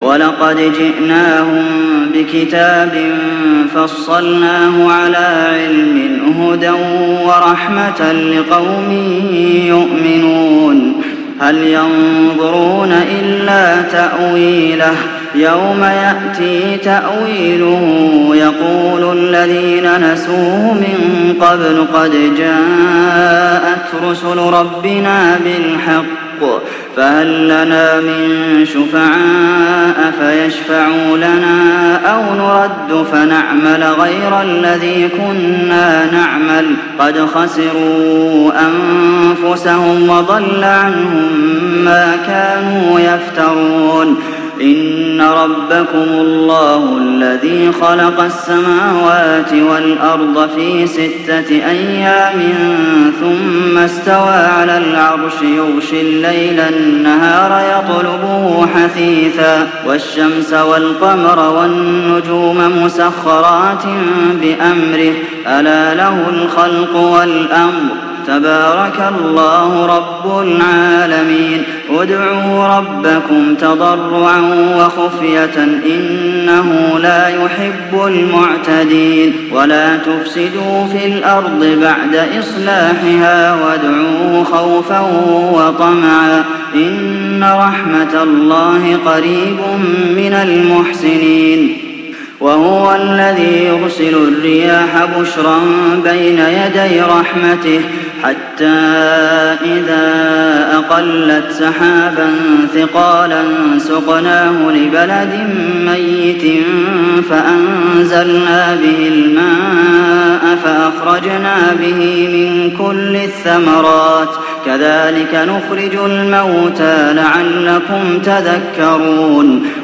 وَلَقَدْ جِئْنَاهُم بِكِتَابٍ فَصَّلْنَاهُ عَلَىٰ عِلْمٍ هُدًى وَرَحْمَةً لِّقَوْمٍ يُؤْمِنُونَ هَلْ يَنظُرُونَ إِلَّا تَأْوِيلَهُ ۚ يَوْمَ يَأْتِي تَأْوِيلُهُ يَقُولُ الَّذِينَ نَسُوهُ مِن قَبْلُ قَدْ جَاءَتْ رُسُلُ رَبِّنَا بِالْحَقِّ فَهَل لَّنَا مِن شُفَعَاءَ فَيَشْفَعُوا لَنَا أَوْ نُرَدُّ فَنَعْمَلَ غَيْرَ الَّذِي كُنَّا نَعْمَلُ ۚ قَدْ خَسِرُوا أَنفُسَهُمْ وَضَلَّ عَنْهُم مَّا كَانُوا يَفْتَرُونَ إِنَّ رَبَّكُمُ اللَّهُ الَّذِي خَلَقَ السَّمَاوَاتِ وَالْأَرْضَ فِي 6 أيام ثُمَّ اسْتَوَىٰ عَلَى الْعَرْشِ يُغْشِي اللَّيْلَ النَّهَارَ يَطْلُبُهُ حَثِيثًا وَالشَّمْسَ وَالْقَمَرَ وَالنُّجُومَ مُسَخَّرَاتٍ بِأَمْرِهِ ۗ أَلَا لَهُ الْخَلْقُ وَالْأَمْرُ ۗ تَبَارَكَ اللَّهُ رَبُّ الْعَالَمِينَ ادْعُوا رَبَّكُمْ تَضَرُّعًا وَخُفْيَةً إِنَّهُ لَا يُحِبُّ الْمُعْتَدِينَ وَلَا تُفْسِدُوا فِي الْأَرْضِ بَعْدَ إِصْلَاحِهَا وَادْعُوهُ خَوْفًا وَطَمَعًا ۚ إِنَّ رَحْمَتَ اللَّهِ قَرِيبٌ مِّنَ الْمُحْسِنِينَ وَهُوَ الَّذِي يُرْسِلُ الرِّيَاحَ بُشْرًا بَيْنَ يَدَيْ رَحْمَتِهِ حَتَّىٰ إِذَا أَقَلَّتْ سَحَابًا ثِقَالًا سُقْنَاهُ لِبَلَدٍ مَّيِّتٍ فَأَنزَلْنَا بِهِ الْمَاءَ فَأَخْرَجْنَا بِهِ مِن كُلِّ الثَّمَرَاتِ ۚ كَذَٰلِكَ نُخْرِجُ الْمَوْتَىٰ لَعَلَّكُمْ تَذَكَّرُونَ